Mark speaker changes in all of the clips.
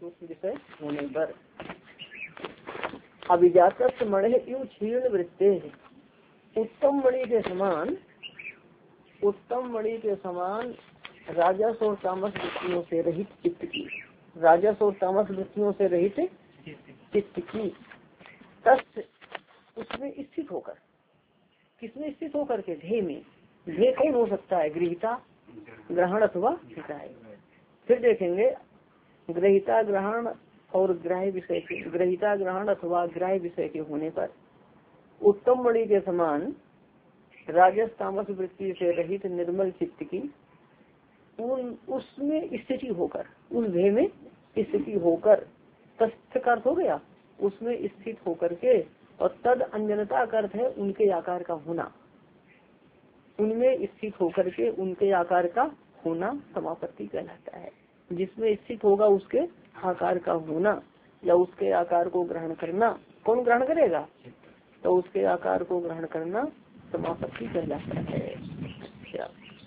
Speaker 1: विषय होने पर। अभिजात मणि इव क्षीर्ण वृत्ते, उत्तम मणि के समान, उत्तम मणि के समान राजस और तामस वृत्तियों से रहित चित्त की, राजस और तामस वृत्तियों से रहित चित्त की तस् उसमें स्थित होकर, किसमें स्थित होकर के, ध्येय में। ध्येय कौन हो सकता है, गृहीता ग्रहण अथवा हिताय। फिर देखेंगे ग्रहीता ग्रहण और ग्राह्य विषय के, ग्रहीता ग्रहण अथवा ग्राह्य विषय के होने पर उत्तम मणि के समान राजस तामस वृत्ति से रहित निर्मल चित्त की उसमें स्थिति होकर, उस ध्येय में स्थिति होकर, तस्थ का अर्थ हो गया उसमें स्थित होकर के, और तद अंजनता का अर्थ है उनके आकार का होना, उनमें स्थित होकर के उनके आकार का होना समापत्ति कहलाता है। जिसमें स्थित होगा उसके आकार का होना या उसके आकार को ग्रहण करना, कौन ग्रहण करेगा, तो उसके आकार को ग्रहण करना समापत्ति कहलाता है। अच्छा,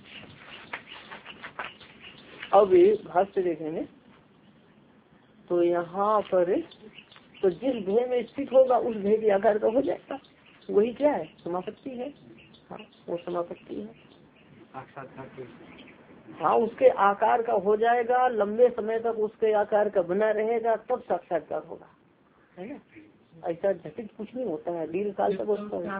Speaker 1: अब भाष्य देखेंगे तो यहाँ पर तो जिस ध्येय में स्थित होगा उस ध्येय के आकार का हो जाएगा, वही क्या है, समापत्ति है। हाँ, वो समापत्ति है। हाँ, उसके आकार का हो जाएगा, लंबे समय तक उसके आकार का बना रहेगा, तब साक्षात्कार होगा, है ना। ऐसा झटित कुछ नहीं होता है, दीर्घ काल तक उसका।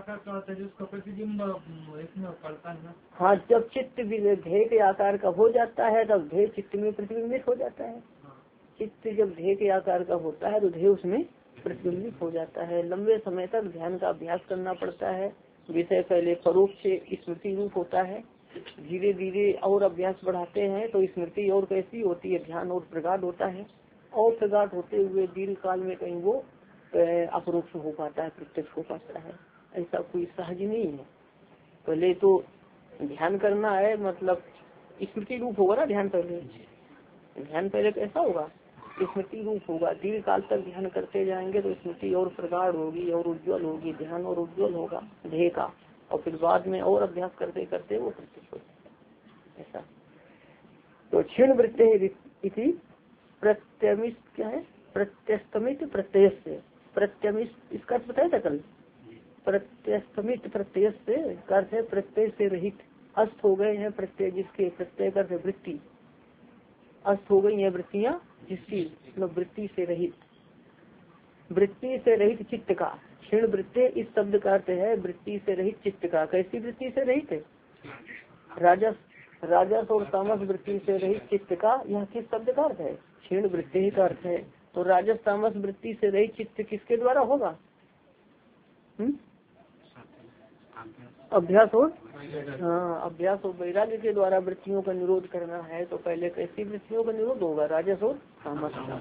Speaker 1: हाँ, जब चित्त ध्येय के आकार का हो जाता है तब ध्येय चित्त में प्रतिबिंबित हो जाता है। चित्त जब ध्येय के आकार का होता है तो ध्येय उसमें प्रतिबिंबित हो जाता है। लंबे समय तक ध्यान का अभ्यास करना पड़ता है। विषय पहले परोक्ष स्मृति रूप होता है, धीरे धीरे और अभ्यास बढ़ाते हैं तो स्मृति और कैसी होती है, ध्यान और प्रगाढ़ होता है, और प्रगाढ़ होते हुए दीर्घ काल में कहीं वो अपरोक्ष हो पाता है, प्रत्यक्ष हो पाता है। ऐसा कोई सहज नहीं है। पहले तो ध्यान करना है, मतलब स्मृति रूप होगा ना ध्यान पहले, ध्यान पहले कैसा होगा, स्मृति रूप होगा। दीर्घ काल तक ध्यान करते जाएंगे तो स्मृति और प्रगाढ़ होगी और उज्ज्वल होगी, ध्यान और उज्ज्वल होगा ध्येय का, और फिर बाद में और अभ्यास करते करते वो प्रत्यक्ष हो जाएगा। ऐसा तो क्षीण वृत्ति प्रत्यमित क्या है, प्रत्यस्तमित प्रत्यय से, प्रत्यमित इसका बताया था कल, प्रत्यस्तमित प्रत्यय से अर्थ है प्रत्यय से रहित। अस्त हो गए हैं प्रत्यय जिसके, प्रत्यय का अर्थ वृत्ति, अस्त हो गई है वृत्तियाँ जिसकी, मतलब वृत्ति से रहित, वृत्ति से रहित चित्त का। क्षीण वृत्ति इस शब्द का अर्थ है वृत्ति से रहित चित्त का। कैसी वृत्ति से रहित है, राजस और तामस वृत्ति से रहित चित्त का। यह किस शब्द का अर्थ है, क्षीण वृत्ति का अर्थ है। तो राजस तामस वृत्ति से रहित चित्त किसके द्वारा होगा, अभ्यास और, हाँ, अभ्यास और वैराग्य के द्वारा वृत्तियों का निरोध करना है। तो पहले कैसी वृत्तियों का निरोध होगा, राजस और तामस का।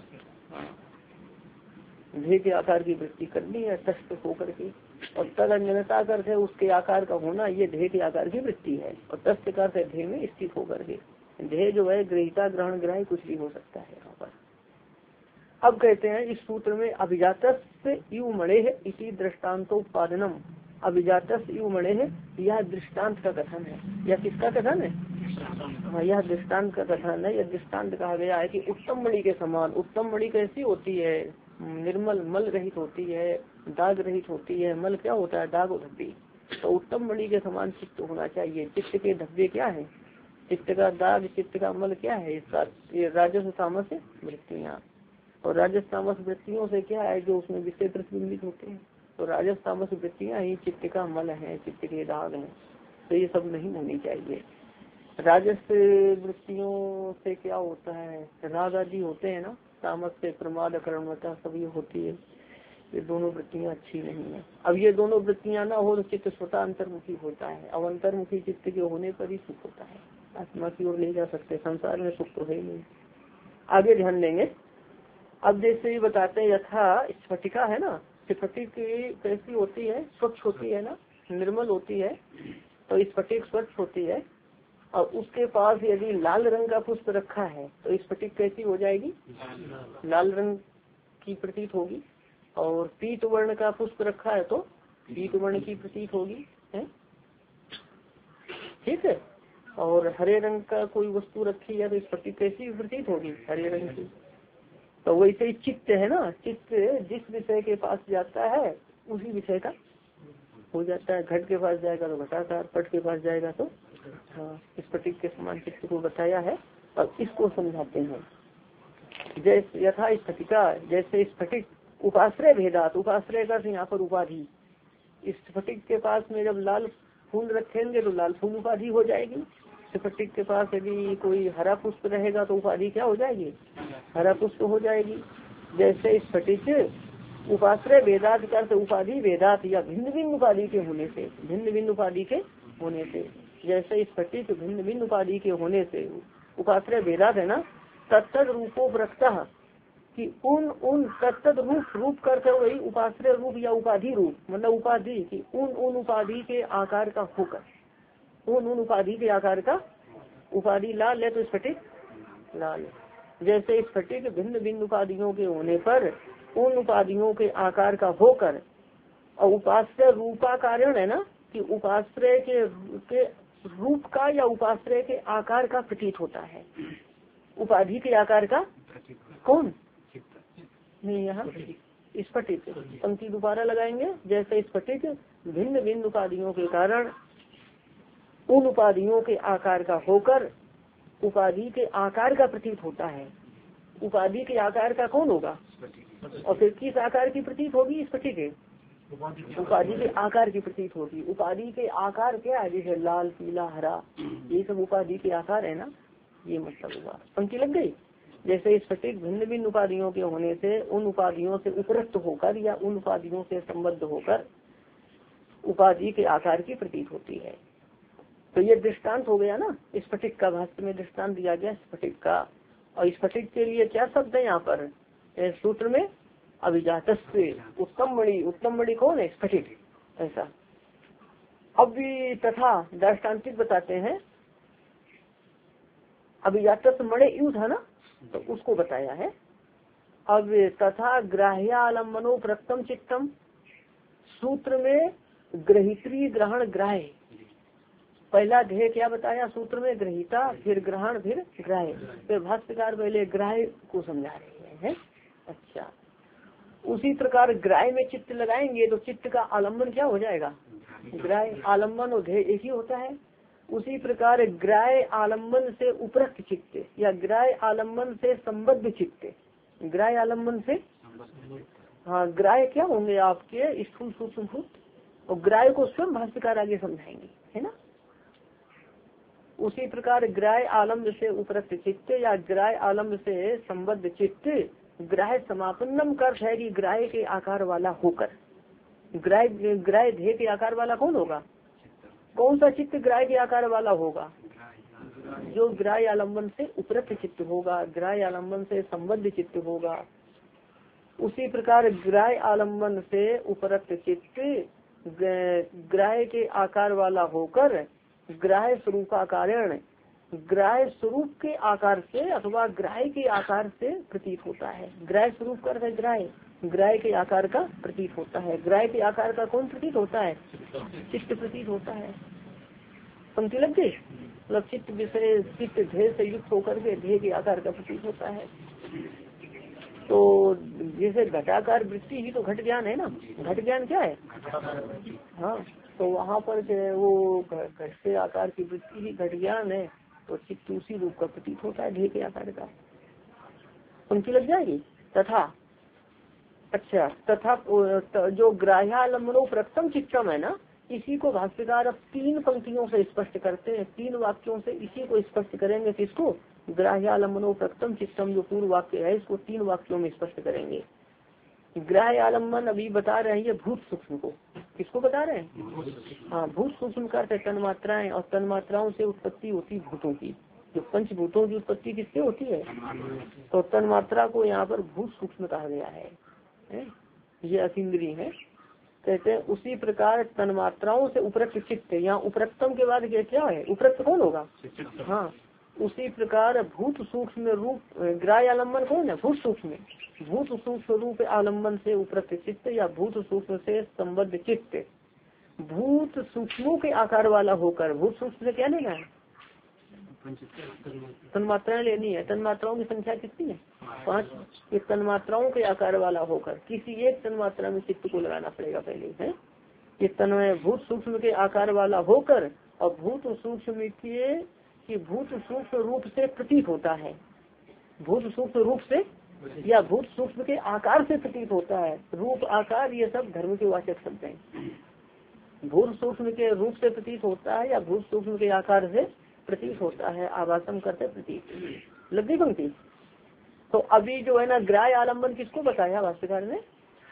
Speaker 1: ध्येय के आकार की वृत्ति करनी है तस्त होकर के, और तद अंजनता करते है उसके आकार का होना, ये ध्येय के आकार की वृत्ति है। और तस्त करते ध्येय में स्थित होकर के, ध्येय जो है गृहीता ग्रहण ग्राह्य कुछ भी हो सकता है यहाँ पर। अब कहते हैं इस सूत्र में अभिजातस्य इव मणे है इसी दृष्टान्तोत्पादनम, अभिजातस्य इव मणे है यह दृष्टांत का कथन है। यह किसका कथन है, हाँ, यह दृष्टांत का कथन है। यह दृष्टांत कहा गया है कि उत्तम मणि के समान, उत्तम मणि कैसी होती है, निर्मल मल रहित होती है, दाग रहित होती है। मल क्या होता है, दाग और धब्बे। तो उत्तम मणि के समान चित्त होना चाहिए। चित्त के धब्बे क्या है, चित्त का दाग, चित्त का मल क्या है, इसका ये राजस तामस वृत्तियाँ। और राजस तामस वृत्तियों से क्या है, जो उसमें विषय प्रतिबिंबित होते हैं। तो राजस तामस वृत्तियाँ ही चित्त का मल है, चित्त के दाग हैं। तो ये सब नहीं होनी चाहिए। राजस वृत्तियों से क्या होता है, राग आदि होते हैं ना, तामस से प्रमाद अकर्मता सब ये होती है। ये दोनों वृत्तियाँ अच्छी नहीं है। अब ये दोनों वृत्तियाँ ना हो तो चित्त स्वतः अंतर्मुखी होता है। अब अंतर्मुखी चित्त के होने पर ही सुख होता है, आत्मा की ओर ले जा सकते। संसार में सुख तो है नहीं। आगे ध्यान देंगे। अब जैसे ये बताते हैं, यथा स्फटिका है ना, स्फटिक कैसी होती है, स्वच्छ होती है ना, निर्मल होती है। तो स्फटिक स्वच्छ होती है, और उसके पास यदि लाल रंग का पुष्प रखा है तो स्फटिक कैसी हो जाएगी, लाल रंग की प्रतीत होगी। और पीत वर्ण का पुष्प रखा है तो पीत वर्ण की प्रतीत होगी, है ठीक है। और हरे रंग का कोई वस्तु रखी है तो स्फटिक कैसी प्रतीत होगी, हरे रंग की। तो वैसे ही चित्त है ना, चित्त जिस विषय के पास जाता है उसी विषय का हो जाता है। घट के पास जाएगा तो घटाकार, पट के पास जाएगा तो हाँ, स्फटिक के समान चित्त को बताया है। और इसको समझाते हैं जैसे यथा स्फटिका, जैसे स्फटिक उपाश्रय भेदात, उपाश्रय का यहाँ पर उपाधि, स्फटिक के पास में जब लाल फूल रखेंगे तो लाल फूल उपाधि हो जाएगी। स्फटिक के पास यदि कोई हरा पुष्प रहेगा तो उपाधि क्या हो जाएगी, हरा पुष्प हो जाएगी। जैसे स्फटिक उपाश्रय वेदात का अर्थ उपाधि वेदात या भिन्न भिन्न उपाधि के होने से, भिन्न भिन्न उपाधि के होने से, जैसे स्फटिक भिन्न भिन्न उपाधि के होने से उपाश्रय वेदात है ना, तत्त रूपोपरक्ता कि उन तत्त रूप करते वही उपाश्रय रूप या उपाधि रूप, मतलब उपाधि की उन उपाधि के आकार का होकर, उन उपाधि के आकार का, उपाधि लाल है तो स्फटिक लाल। जैसे स्फटिक भिन्न भिन्न उपाधियों के होने पर उन उपाधियों के आकार का होकर, और उपाश्रय रूपाकारण है ना कि उपाश्रय के रूप का या उपाश्रय के आकार का प्रतीत होता है। उपाधि के आकार का कौन नहीं, यहाँ स्फटिक पंक्ति दोबारा लगाएंगे। जैसे स्फटिक भिन्न भिन्न उपाधियों के कारण उन उपाधियों के आकार का होकर उपाधि के आकार का प्रतीत होता है। उपाधि के आकार का कौन होगा, और फिर किस आकार की प्रतीत होगी स्फटिक, उपाधि के आकार की प्रतीत होगी। उपाधि के आकार क्या है, जैसे लाल पीला हरा, ये सब उपाधि के आकार है ना, ये मतलब हुआ। पंक्ति लग गई। जैसे स्फटिक भिन्न भिन्न उपाधियों के होने से उन उपाधियों से उपरक्त होकर या उन उपाधियों से संबद्ध होकर उपाधि के आकार की प्रतीत होती है। तो ये दृष्टांत हो गया ना स्फटिक का, भाष्य में दृष्टांत दिया गया स्फटिक का। और स्फटिक के लिए क्या शब्द है यहाँ पर सूत्र में, अभिजातस्य उत्तम मणि, उत्तम मणि कौन है, स्फटिक, ऐसा। अब भी तथा दृष्टांतिक बताते हैं, अभिजातस्य मणि यू था ना, तो उसको बताया है। अब तथा ग्राह्यालंबनो प्रथम चित्तम, सूत्र में ग्रहित्री ग्रहण ग्राह्य, पहला ध्येय क्या बताया सूत्र में, ग्रहिता, फिर ग्रहण, फिर ग्राह्य। फिर भाष्यकार पहले ग्राह्य को समझा रहे हैं। अच्छा, उसी प्रकार ग्राह्य में चित्त लगाएंगे तो चित्त का आलम्बन क्या हो जाएगा, ग्राह्य। आलम्बन और ध्येय एक ही होता है। उसी प्रकार ग्राह्य आलम्बन से उपरक्त चित्त या ग्राह्य आलम्बन से संबद्ध चित्त, ग्राह्य आलम्बन से, हाँ ग्राह्य क्या होंगे आपके स्थूल सूक्ष्म भूत, और ग्राह्य को स्वयं भाष्यकार आगे समझाएंगे, है ना। उसी प्रकार ग्राह्य आलम्ब से उपरक्त चित्त या ग्राह्य आलम्ब से संबद्ध चित्त ग्राह्य समापन्नम कर है कि ग्राह्य के आकार वाला होकर, ग्राह्य ध्येय के आकार वाला कौन होगा, कौन सा चित्त ग्राह्य के आकार वाला होगा, जो ग्राह्य आलम्बन से उपरक्त चित्त होगा, ग्राह्य आलम्बन से संबद्ध चित्त होगा। उसी प्रकार ग्राह्य आलम्बन से उपरक्त चित्त ग्राह्य के आकार वाला होकर ग्राह्य स्वरूपाकारण, ग्राह्य स्वरूप के आकार से अथवा ग्राह्य के आकार से प्रतीत होता है। ग्राह्य स्वरूप का अर्थ है ग्राह्य, ग्राह्य के आकार का प्रतीत होता है। ग्राह्य के आकार का कौन प्रतीत होता है, चित्त प्रतीत होता है। पंक्ति लग गई, मतलब चित्त विषय चित्त ध्येय से युक्त होकर के ध्येय के आकार का प्रतीत होता है। तो जैसे घटाकार वृत्ति ही तो घट ज्ञान है ना, घट ज्ञान क्या है, हाँ, तो वहाँ पर वो घट से आकार की वृत्ति ही घट ज्ञान है, तो चित्त उसी रूप का प्रतीत होता है ध्येय के आकार का। पंक्ति लग जाएगी। तथा, अच्छा, तथा जो ग्राह्यालंबनो प्रथम चित्तम है ना, इसी को भाष्यकार अब 3 पंक्तियों से स्पष्ट करते हैं, 3 वाक्यों से इसी को स्पष्ट करेंगे। किसको, ग्राह्यालंबनो प्रथम चित्तम जो पूर्व वाक्य है, इसको 3 वाक्यों में स्पष्ट करेंगे। ग्राह्य आलम्बन अभी बता रहे हैं ये भूत सूक्ष्म को, किसको बता रहे हैं, हाँ भूत सूक्ष्म का अर्थ तन मात्राएं, और तन मात्राओं से उत्पत्ति होती भूतों की। जो पंचभूतों की उत्पत्ति किससे होती है, तो तन मात्रा को यहाँ पर भूत सूक्ष्म कहा गया है, ये अतीन्द्रिय है। कहते हैं उसी प्रकार तन मात्राओं से उपरक्त चित्त, यहाँ उपरक्तम के बाद क्या है, उपरक्त कौन होगा, हाँ, उसी प्रकार भूत सूक्ष्म रूप ग्राह्य आलम्बन कौन है, भूत सूक्ष्म, भूत सूक्ष्म रूप आलम्बन से उपरक्त चित्त या भूत सूक्ष्म से संबद्ध चित्त भूत सूक्ष्मों के आकार वाला होकर, भूत सूक्ष्म से क्या लेना है, तन्मात्राएं लेनी है। तन्मात्राओं की संख्या कितनी है? 5। ये तन्मात्राओं के आकार वाला होकर किसी एक तन्मात्रा में चित्त को लगाना पड़ेगा पहले है। ये तन्मय भूत सूक्ष्म के आकार वाला होकर और भूत सूक्ष्म के भूत सूक्ष्म रूप से प्रतीत होता है। भूत सूक्ष्म रूप से या भूत सूक्ष्म के आकार से प्रतीत होता है। रूप आकार ये सब धर्म के वाचक शब्द हैं। भूत सूक्ष्म के रूप से प्रतीत होता है या भूत सूक्ष्म के आकार से प्रतीत होता है। आभासम करते प्रतीत लग गई पंक्ति। तो अभी जो है ना ग्राह्य आलम्बन किसको बताया भाष्यकार ने?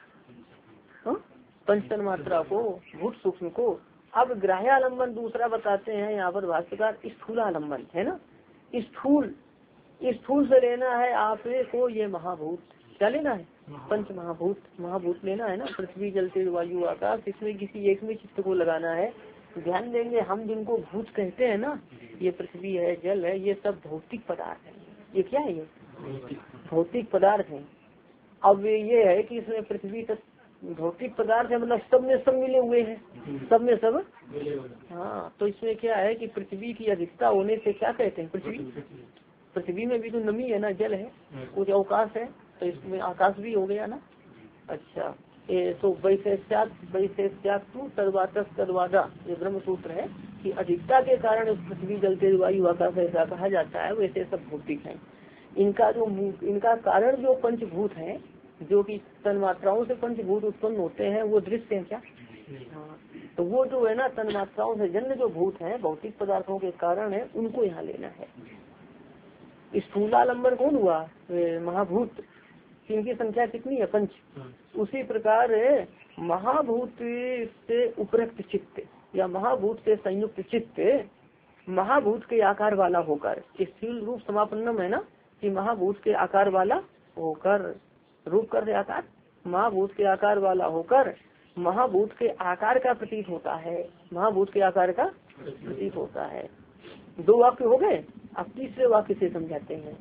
Speaker 1: पंच तन्मात्रा को, भूत सूक्ष्म को। अब ग्राह्य आलम्बन दूसरा बताते हैं यहाँ पर भाष्यकार, स्थूल आलम्बन है ना। स्थूल से लेना है आपको ये महाभूत। क्या लेना है? पंच महाभूत। महाभूत लेना है ना, पृथ्वी जल तेज वायु आकाश। इसमें किसी एक में चित्त को लगाना है। ध्यान देंगे हम जिनको भूत कहते हैं ना, ये पृथ्वी है, जल है, ये सब भौतिक पदार्थ है। ये क्या है? ये भौतिक पदार्थ है। अब ये है कि इसमें पृथ्वी तक भौतिक पदार्थ है, मतलब सब में सब मिले हुए हैं, सब में सब। हाँ, तो इसमें क्या है कि पृथ्वी की अधिकता होने से क्या कहते हैं? पृथ्वी में भी तो नमी है ना, जल है, कुछ अवकाश है, तो इसमें आकाश भी हो गया ना। अच्छा, तो वैशेष्यात्तु तद्वादा ये ब्रह्म सूत्र है कि अधिकता के कारण पृथ्वी जल तेज वायु आकाश ऐसा कहा जाता है। वैसे सब भौतिक है। इनका कारण जो पंचभूत है, जो कि तन्मात्राओं से पंचभूत उत्पन्न होते हैं, वो दृश्य है क्या? हाँ, तो वो जो है ना तन्मात्राओं से जन्य जो भूत है, भौतिक पदार्थों के कारण है, उनको यहाँ लेना है। स्थूलालंबन कौन हुआ? महाभूत। इनकी संख्या कितनी है? 5। उसी प्रकार महाभूत से उपरक्त चित्त या महाभूत से संयुक्त चित्त महाभूत के आकार वाला होकर, स्थूल रूप समापन्नम है ना, कि महाभूत के आकार वाला होकर, रूप कर आकार, महाभूत के आकार वाला होकर महाभूत के आकार का प्रतीत होता है। महाभूत के आकार का प्रतीत होता है। 2 वाक्य हो गए। अब तीसरे वाक्य से समझाते हैं।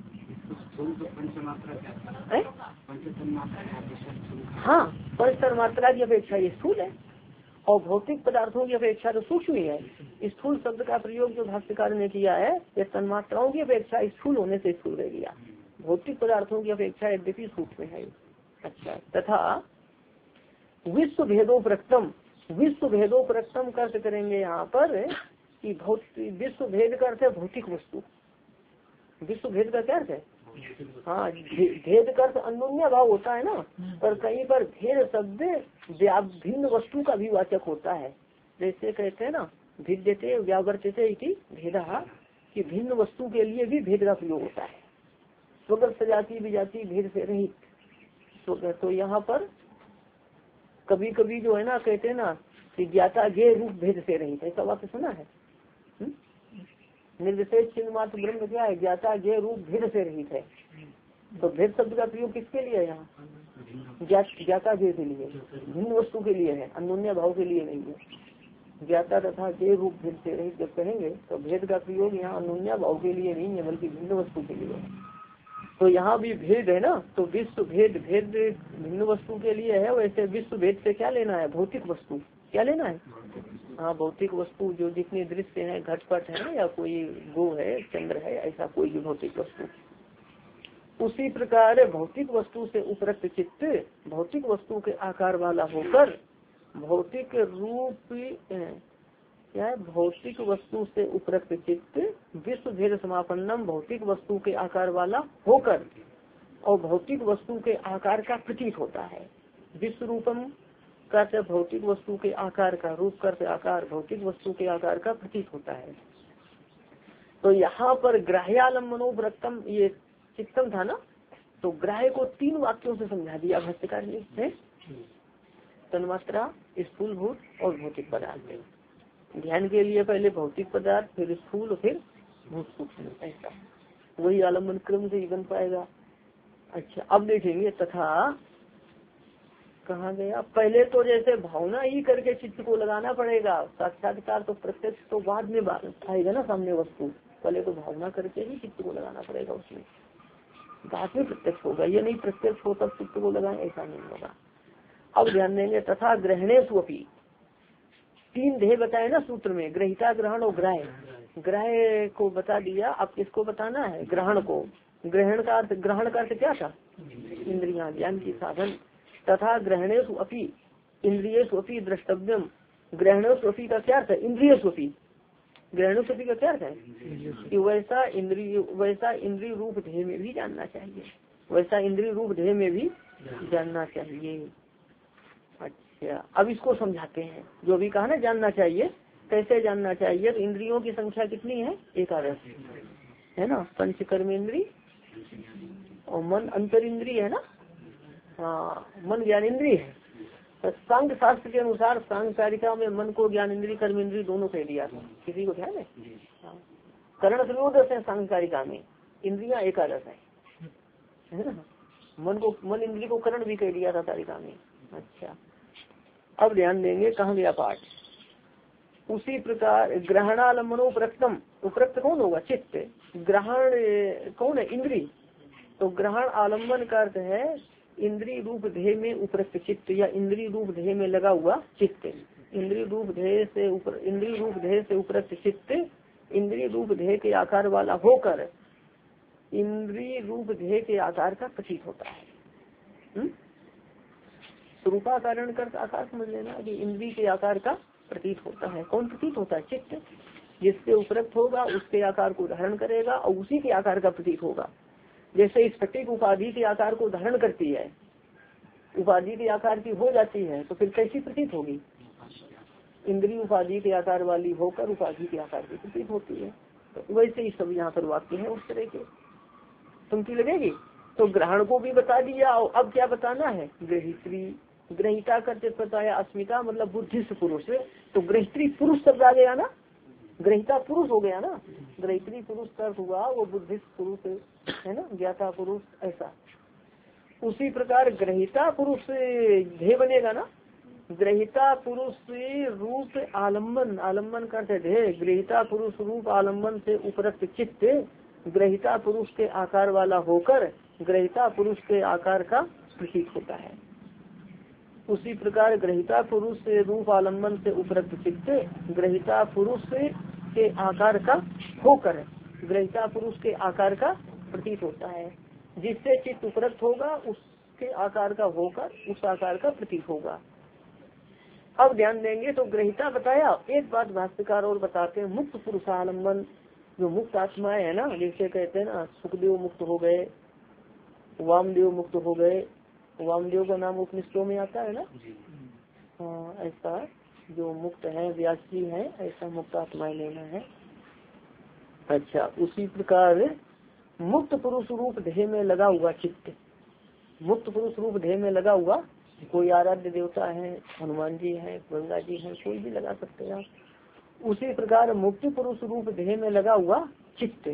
Speaker 1: हाँ, पंच तन्मात्रा की अपेक्षा ये स्थूल है और भौतिक पदार्थों की अपेक्षा तो सूक्ष्म ही है। स्थूल शब्द का प्रयोग जो भाष्यकार ने किया है, ये तन्मात्राओं की अपेक्षा स्थूल होने से स्थूल रह गया। भौतिक पदार्थों की अपेक्षा यद्यपि सूक्ष्म है। अच्छा, तथा विश्व भेदोपरक्तम, विश्व भेदोपरक्तम का अर्थ करेंगे यहाँ पर कि विश्व भेद का अर्थ है भौतिक वस्तु। विश्व भेद का क्या अर्थ है? हाँ, भेद का अर्थ अन्योन्य भाव होता है ना, पर कहीं पर भेद शब्द भिन्न वस्तु का भी वाचक होता है। जैसे कहते हैं ना भिद्यते व्यावर्त्यते इति भेदा, कि भिन्न वस्तु के लिए भी भेद का प्रयोग होता है। स्वगत सजाति विजाति भेद से रहित। तो यहाँ पर कभी कभी जो है ना कहते हैं ना कि ज्ञाता ज्ञेय रूप भेद से रहित, ऐसा वाक्य सुना है? निर्विशेष चिन्ह मात्र ब्रह्म क्या है? ज्ञाता ज्ञेय रूप भेद से रहित है। तो भेद शब्द का प्रयोग किसके लिए है यहाँ? ज्ञाता ज्ञेय के लिए, भिन्न वस्तु के लिए है, अन्योन्य भाव के लिए नहीं है। ज्ञाता तथा ज्ञेय रूप भेद से रहित जब कहेंगे तो भेद का प्रयोग यहाँ अन्योन्य भाव के लिए नहीं है, बल्कि भिन्न वस्तु के लिए है। तो यहाँ भी भेद है ना, तो विश्व भेद, भेद भिन्न वस्तु के लिए है। वैसे विश्व भेद से क्या लेना है? भौतिक वस्तु। क्या लेना है? हाँ, भौतिक वस्तु जो जितने दृश्य है, घटपट है या कोई गो है, चंद्र है, ऐसा कोई भी भौतिक वस्तु। उसी प्रकार भौतिक वस्तु से उपरक्त चित्त भौतिक वस्तु के आकार वाला होकर भौतिक रूप क्या है? भौतिक वस्तु से उपरक्त चित्त विश्व भेद समापन्नम, भौतिक वस्तु के आकार वाला होकर और भौतिक वस्तु के आकार का प्रतीत होता है। विश्व रूपम का भौतिक वस्तु के आकार का, रूप करते आकार, भौतिक वस्तु के आकार का प्रतीत होता है। तो यहाँ पर ग्राह्यालम्बनोपरक्तम ये चित्तम था ना, तो ग्राह्य को 3 वाक्यों से समझा दिया भाष्यकार ने। तन्मात्रा, स्थूल भूत और भौतिक पदार्थ। ध्यान के लिए पहले भौतिक पदार्थ, फिर स्थूल, फिर भूत सूक्ष्म, ऐसा वही आलम्बन क्रम से ही बन पाएगा। अच्छा, अब देखेंगे तथा कहाँ गया? पहले तो जैसे भावना ही करके चित्त को लगाना पड़ेगा। साक्षात्कार तो प्रत्यक्ष तो बाद में आएगा ना सामने वस्तु, पहले तो भावना करके ही चित्त को लगाना पड़ेगा, उसमें बाद में प्रत्यक्ष होगा। ये नहीं प्रत्यक्ष हो तब चित्त को लगाए, ऐसा नहीं होगा। अब ध्यान देंगे तथा ग्रहणेषु अपि 3 ध्येय बताए ना सूत्र में, ग्रहिता, ग्रहण और ग्राह्य। ग्रह को बता दिया, अब किसको बताना है? ग्रहण को। ग्रहण का अर्थ क्या था? इंद्रियां, ज्ञान की साधन। तथा ग्रहणेषु अपि इंद्रियेषु अपि द्रष्टव्यम। ग्रहणेषु अपि का क्या अर्थ है? इंद्रियेषु अपि। ग्रहणेषु अपि का क्या अर्थ है? कि वैसा इंद्रिय रूप ध्येय में भी जानना चाहिए, वैसा इंद्रिय रूप ध्येय में भी जानना चाहिए। अच्छा, अब इसको समझाते हैं। जो भी कहा ना जानना चाहिए, कैसे जानना चाहिए? तो इंद्रियों की संख्या कितनी है? 11 है ना। पंच कर्मेंद्री और मन अंतर इंद्रिय है ना। हाँ, मन ज्ञान इंद्रिय है। तो सांख्य शास्त्र के अनुसार सांख्य कारिका में मन को ज्ञान इंद्रिय कर्म इंद्रिय दोनों कह दिया था। किसी को ध्यान है? हाँ। करण त्रयोदश है सांख्य कारिका में, इंद्रियां 11 है ना। मन इंद्रिय को करण भी कह दिया था कारिका में। अच्छा, अब ध्यान देंगे कहाँ गया पाठ। उसी प्रकार ग्रहणालंबनो उपरक्तम, उपरक्त कौन होगा? चित्त। ग्रहण कौन है? इंद्रिय। तो ग्रहण आलम्बन का अर्थ है इंद्रिय रूप ध्येय में उपरक्त चित्त, या इंद्रिय रूप ध्येय में लगा हुआ चित्त। इंद्रिय रूप ध्येय से उपरक्त चित्त इंद्रिय रूप ध्येय के आकार वाला होकर इंद्रिय रूप ध्येय के आकार का प्रतीत होता है। स्वरूपाकारण कर आकार समझ लेना कि इंद्रिय के आकार का प्रतीत होता है। कौन प्रतीत होता है? चित्त। जिससे उपरक्त होगा उसके आकार को धारण करेगा और उसी के आकार का प्रतीत होगा। जैसे स्फटिक उपाधि के आकार को धारण करती है, उपाधि के आकार की हो जाती है, तो फिर कैसी प्रतीत होगी? इंद्रिय उपाधि के आकार वाली होकर उपाधि के आकार की प्रतीत होती है। तो वैसे ही सब यहाँ पर वाक्य है उस तरह के, पंक्ति लगेगी। तो ग्रहण को भी बता दिया और अब क्या बताना है? ग्रहित्री। ग्रहिता करते बताया अस्मिता मतलब बुद्धिस्ट पुरुष। तो ग्रहित्री पुरुष शब्द आ गया ना, ग्रहिता पुरुष हो गया ना। ग्रहित्री पुरुष का अर्थ हुआ वो बुद्धिस्ट पुरुष है ना, ज्ञाता पुरुष ऐसा। उसी प्रकार ग्रहिता पुरुष ध्येय बनेगा ना। ग्रहिता पुरुष रूप आलम्बन, आलम्बन करते ध्येय। ग्रहिता पुरुष रूप आलम्बन से उपरक्त चित्त ग्रहिता पुरुष के आकार वाला होकर ग्रहिता पुरुष के आकार का प्रतीत होता है। उसी प्रकार ग्रहिता पुरुष से रूप आलम्बन से उपरक्त चित्त ग्रहिता पुरुष के आकार का होकर ग्रहिता पुरुष के आकार का प्रतीत होता है। जिससे चित्त उपरक्त होगा उसके आकार का होकर उस आकार का प्रतीत होगा। अब ध्यान देंगे तो ग्रहिता बताया। एक बात भाष्यकार और बताते हैं, मुक्त पुरुषालंबन जो मुक्त आत्माएं है ना, जैसे कहते हैं ना सुखदेव मुक्त हो गए, वामदेव मुक्त हो गए। वामदेव का नाम उपनिषदों में आता है ना। हाँ, ऐसा जो मुक्त है व्यास जी है, ऐसा मुक्त आत्माएं लेना है। अच्छा, उसी प्रकार मुक्त पुरुष रूप ध्येय में लगा हुआ चित्त, मुक्त पुरुष रूप ध्येय में लगा हुआ कोई आराध्य देवता है, हनुमान जी है, गंगा जी है, कोई भी लगा सकते हैं आप। उसी प्रकार मुक्त पुरुष रूप ध्येय में लगा हुआ चित्त,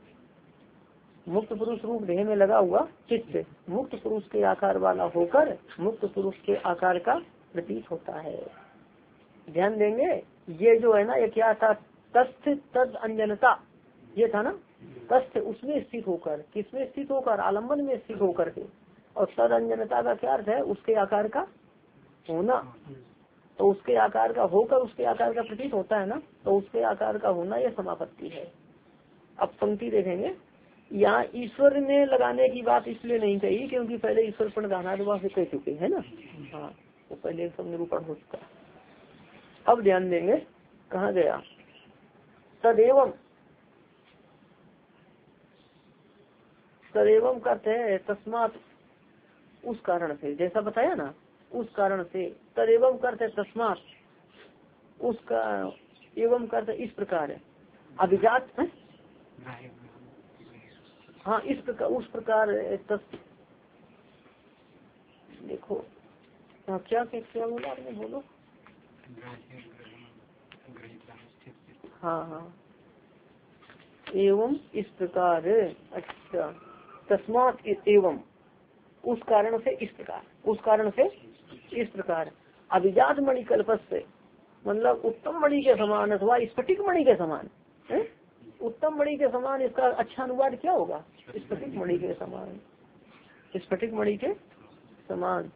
Speaker 1: मुक्त पुरुष रूप ध्येय में लगा हुआ चित्त मुक्त पुरुष के आकार वाला होकर मुक्त पुरुष के आकार का प्रतीत होता है। ध्यान देंगे ये जो है ना, ये क्या था? तस्थ तद अंजनता, ये था ना। तस्थ उसमें स्थित होकर, किसमें स्थित होकर? आलम्बन में स्थित होकर के। और तद अंजनता का क्या अर्थ है? उसके आकार का होना। तो उसके आकार का होकर उसके आकार का प्रतीत होता है ना, तो उसके आकार का होना यह समापत्ति है। अब पंक्ति देखेंगे। यहाँ ईश्वर में लगाने की बात इसलिए नहीं कही क्योंकि पहले ईश्वर प्रणदानादवा से कह चुके हैं ना। हाँ, तो पहले सब निरूपण हो चुका। अब ध्यान देंगे कहाँ गया? तदेवम, तदेवम करते हैं तस्मात, उस कारण से, जैसा बताया ना उस कारण से। तदेवम करते तस्मात, उसका एवं करते इस प्रकार है। अभिजात है? हाँ, इस प्रकार उस प्रकार देखो क्या क्या बोला आपने? बोलो। हाँ हाँ, एवं इस प्रकार। अच्छा, तस्मात एवं उस कारण से इस प्रकार, उस कारण से इस प्रकार। अभिजात मणिकल्पस से मतलब उत्तम मणि के समान अथवा स्फटिक मणि के समान है? उत्तम मणि के समान इसका अच्छा अनुवाद क्या होगा? स्फटिक मणि के समान, स्फटिक मणि के समान,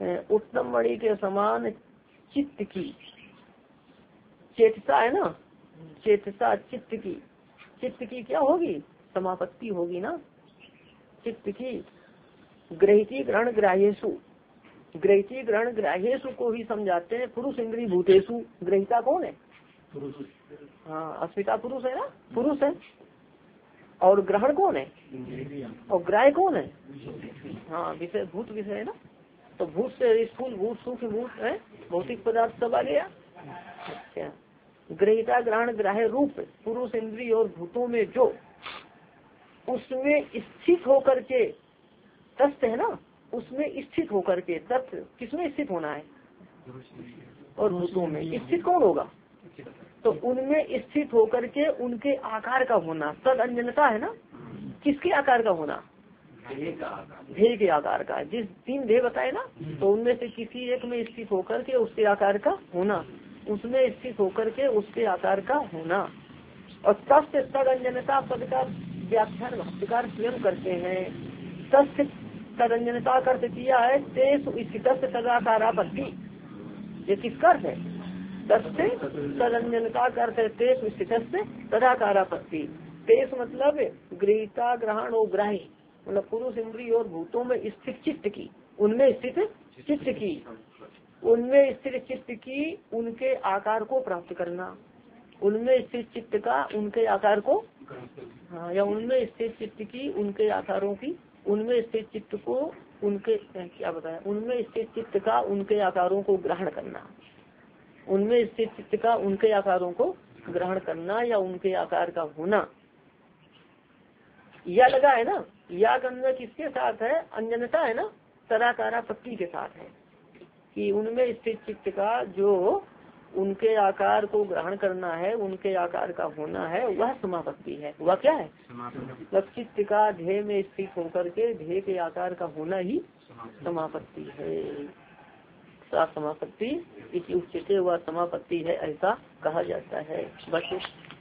Speaker 1: उत्तम मणि के समान चित्त की चेतसा है ना, चेतसा चित्त की क्या होगी? समापत्ति होगी ना चित्त की। ग्रहिती ग्रहण ग्राह्यसु, ग्रहिती ग्रहण ग्राह्यसु को ही समझाते हैं पुरुष इंद्रिय भूतेषु। ग्रहिता कौन है? हाँ, अस्मिता पुरुष है ना, पुरुष है। और ग्रहण कौन है? और ग्राह्य कौन है? हाँ, विषय भूत विषय है ना। तो भूत से स्थूल भूत सूक्ष्म भूत है, भौतिक पदार्थ सब आ गया। अच्छा, ग्रहिता ग्रहण ग्राह्य रूप पुरुष इंद्रिय और भूतों में जो उसमें स्थित होकर के तस्थ है ना, उसमें स्थित होकर के तत्व किसमें स्थित होना है? और भूतों में स्थित कौन होगा? तो उनमें स्थित होकर के उनके आकार का होना, तद अंजनता है ना। किसके आकार का होना? ध्येय के आकार का। जिस 3 ध्येय बताए ना, तो उनमें से किसी एक में स्थित होकर के उसके आकार का होना, उसमें स्थित होकर के उसके आकार का होना। और तस्य तद अंजनता पद का व्याख्यान भाष्यकार स्वयं करते हैं। तस्य तद अंजनता का अर्थ किया है तेज स्थित तदाकारापत्ति। ये किसका अर्थ है? तस्य तद अंजनता का अर्थ है तेज स्थित तदाकारापत्ति। तेज मतलब गृहीता ग्रहण और ग्राह्य, मतलब पुरुष इंद्रिय और भूतों में स्थित चित्त की, उनमें स्थित चित्त की, उनमें स्थित चित्त की उनके आकार को प्राप्त करना, उनमें स्थित चित्त का उनके आकार को, हाँ, या उनमें स्थित चित्त की उनके आकारों की, उनमें स्थित चित्त को उनके क्या बताया, उनमें स्थित चित्त का उनके आकारों को ग्रहण करना, उनमें स्थित चित्त का उनके आकारों को ग्रहण करना या उनके आकार का होना। या लगा है ना, या गंध किसके साथ है? अंजनता है ना, तदाकारापत्ति के साथ है कि उनमें स्थित चित्त का जो उनके आकार को ग्रहण करना है, उनके आकार का होना है, वह समापत्ति है। वह क्या है? मतलब चित्त का ध्येय में स्थित होकर के ध्येय के आकार का होना ही समापत्ति है। सा समापत्ति इसी उच्चते वह समापत्ति है, ऐसा कहा जाता है। बस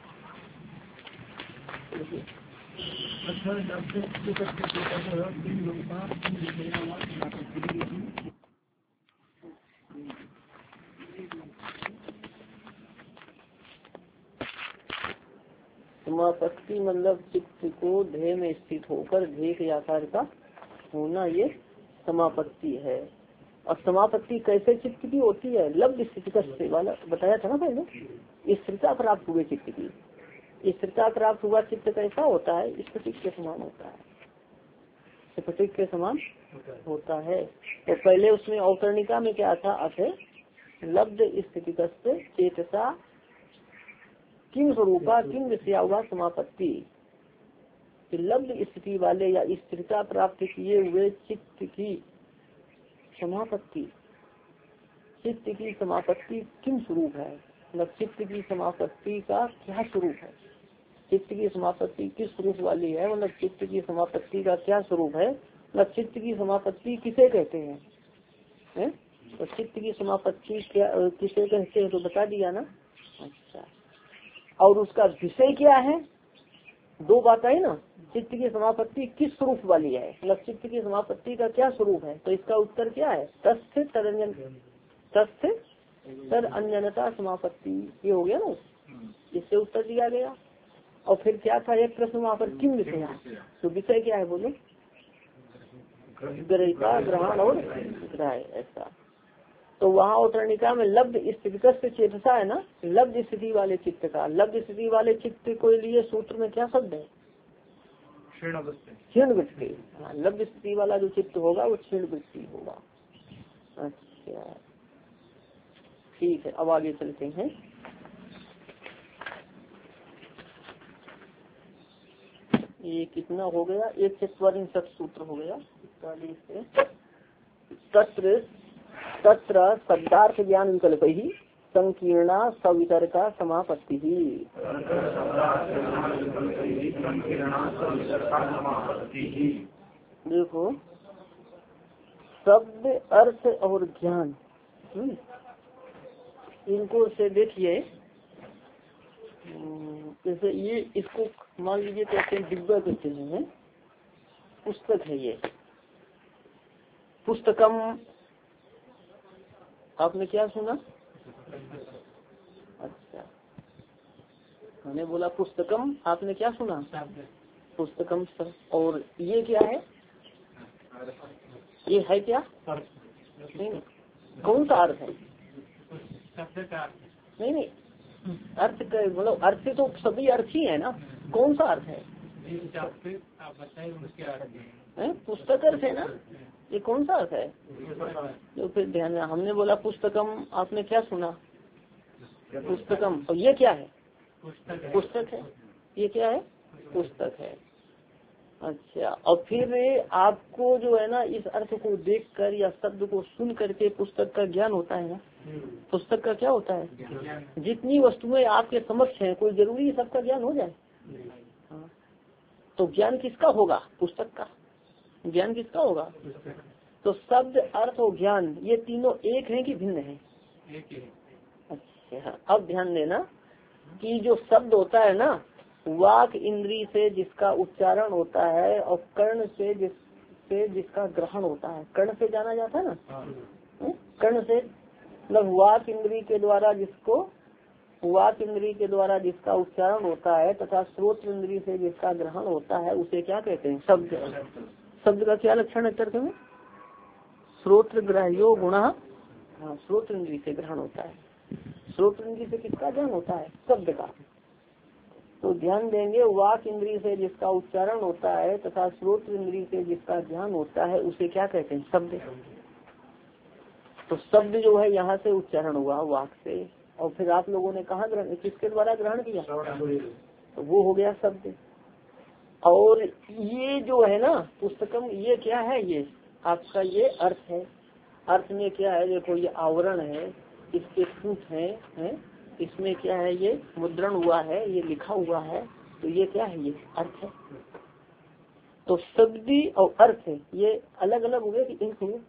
Speaker 1: समापत्ति मतलब चित्त को ध्येय में स्थित होकर ध्येय के आकार का होना, ये समापत्ति है। और समापत्ति कैसे चित्त की होती है? लब्ध स्थिति का वाला बताया था ना पहले, स्थिरता प्राप्त हुए चित्त की। स्थिरता प्राप्त हुआ चित्त कैसा होता है? स्फटिक के समान होता है, स्फटिक के समान होता है। तो पहले उसमें अवतरणिका में क्या था? अथ लब्ध स्थिति चेतसा किम स्वरूपा किम विषया हुआ समापत्ति। लब्ध स्थिति वाले या स्थिरता प्राप्त किए हुए चित्त की समापत्ति, चित्त की समापत्ति किम स्वरूप है? मतलब चित्त की समापत्ति का क्या स्वरूप है? चित्त की समापत्ति किस स्वरूप वाली है? मतलब चित्त की समापत्ति का क्या स्वरूप है? मतलब चित्त की समापत्ति किसे कहते हैं? तो चित्त की समापत्ति क्या किसे कहते हैं तो बता दिया ना। अच्छा, और उसका विषय क्या है? 2 बात है ना। चित्त की समापत्ति किस स्वरूप वाली है? मतलब चित्त की समापत्ति का क्या स्वरूप है? तो इसका उत्तर क्या है? तस्य तद अंजनता समापत्ति। ये हो गया ना, इससे उत्तर दिया गया। और फिर क्या था एक प्रश्न वहाँ पर, किम विषय? तो विषय क्या है बोलो? ग्रहिता ग्रहण और ग्राह्य, ऐसा। तो वहाँ अवतरणिका में लब्ध स्थिति चेतसा है ना, लब्ध स्थिति वाले चित्त का, लब्ध स्थिति वाले चित्त के लिए सूत्र में क्या शब्द है? क्षीण वृत्ति। हाँ, लब्ध स्थिति वाला जो चित्त होगा वो क्षीण वृत्ति होगा। अच्छा, ठीक है, अब आगे चलते हैं। ये कितना हो गया? 149 सूत्र हो गया। 41 से तत्र शब्दार्थ ज्ञान विकल्प ही संकीर्णा सवितर्का समापत्ति ही। देखो, शब्द अर्थ और ज्ञान, इनको से देखिए। जैसे ये इसको मान लीजिए कहते हैं दिव्य के चिन्ह है, पुस्तक है ये। पुस्तकम, आपने क्या सुना? अच्छा, हमने बोला पुस्तकम, आपने क्या सुना? पुस्तकम। और ये क्या है? ये है क्या? नहीं, कौन सा अर्थ है? नहीं नहीं, अर्थ मतलब अर्थ तो सभी अर्थ ही है ना, कौन सा अर्थ है? पुस्तक अर्थ है ना, ये कौन सा अर्थ है? जो फिर ध्यान में हमने बोला पुस्तकम, आपने क्या सुना? पुस्तकम। और ये क्या है? पुस्तक है। ये क्या है? पुस्तक है। अच्छा, और फिर आपको जो है ना इस अर्थ को देखकर या शब्द को सुन करके पुस्तक का ज्ञान होता है ना। पुस्तक का क्या होता है? जितनी वस्तुएं आपके समक्ष हैं, कोई जरूरी है सबका ज्ञान हो जाए? हाँ। तो ज्ञान किसका होगा? पुस्तक का। ज्ञान किसका होगा? तो शब्द, अर्थ और ज्ञान ये तीनों एक हैं कि भिन्न हैं? अच्छा, अब ध्यान देना कि जो शब्द होता है ना, वाक इंद्री से जिसका उच्चारण होता है और कर्ण से जिसका ग्रहण होता है। कर्ण से जाना जाता है ना, कर्ण से मतलब वाक इंद्री के द्वारा जिसका उच्चारण होता है तथा श्रोत्र इंद्री से जिसका ग्रहण होता है उसे क्या कहते हैं? शब्द। शब्द का क्या लक्षण है तर्क में? श्रोत्र ग्राह्यो गुण। हाँ, श्रोत्र इंद्री से ग्रहण होता है। श्रोत्र इंद्री से किसका ज्ञान होता है? शब्द का। तो ध्यान देंगे, वाक इंद्री से जिसका उच्चारण होता है तथा श्रोत्र इंद्री से जिसका ज्ञान होता है उसे क्या कहते हैं? शब्द। तो शब्द जो है यहाँ से उच्चारण हुआ वाक से, और फिर आप लोगों ने कहाँ ग्रहण, किसके द्वारा ग्रहण किया? तो वो हो गया शब्द। और ये जो है ना पुस्तकम, ये क्या है? ये आपका ये अर्थ है। अर्थ में क्या है? देखो ये आवरण है, इसके सूत है, इसमें क्या है? ये मुद्रण हुआ है, ये लिखा हुआ है। तो ये क्या है? ये अर्थ है। तो शब्दी और अर्थ है ये अलग अलग हुए कि एक हुए?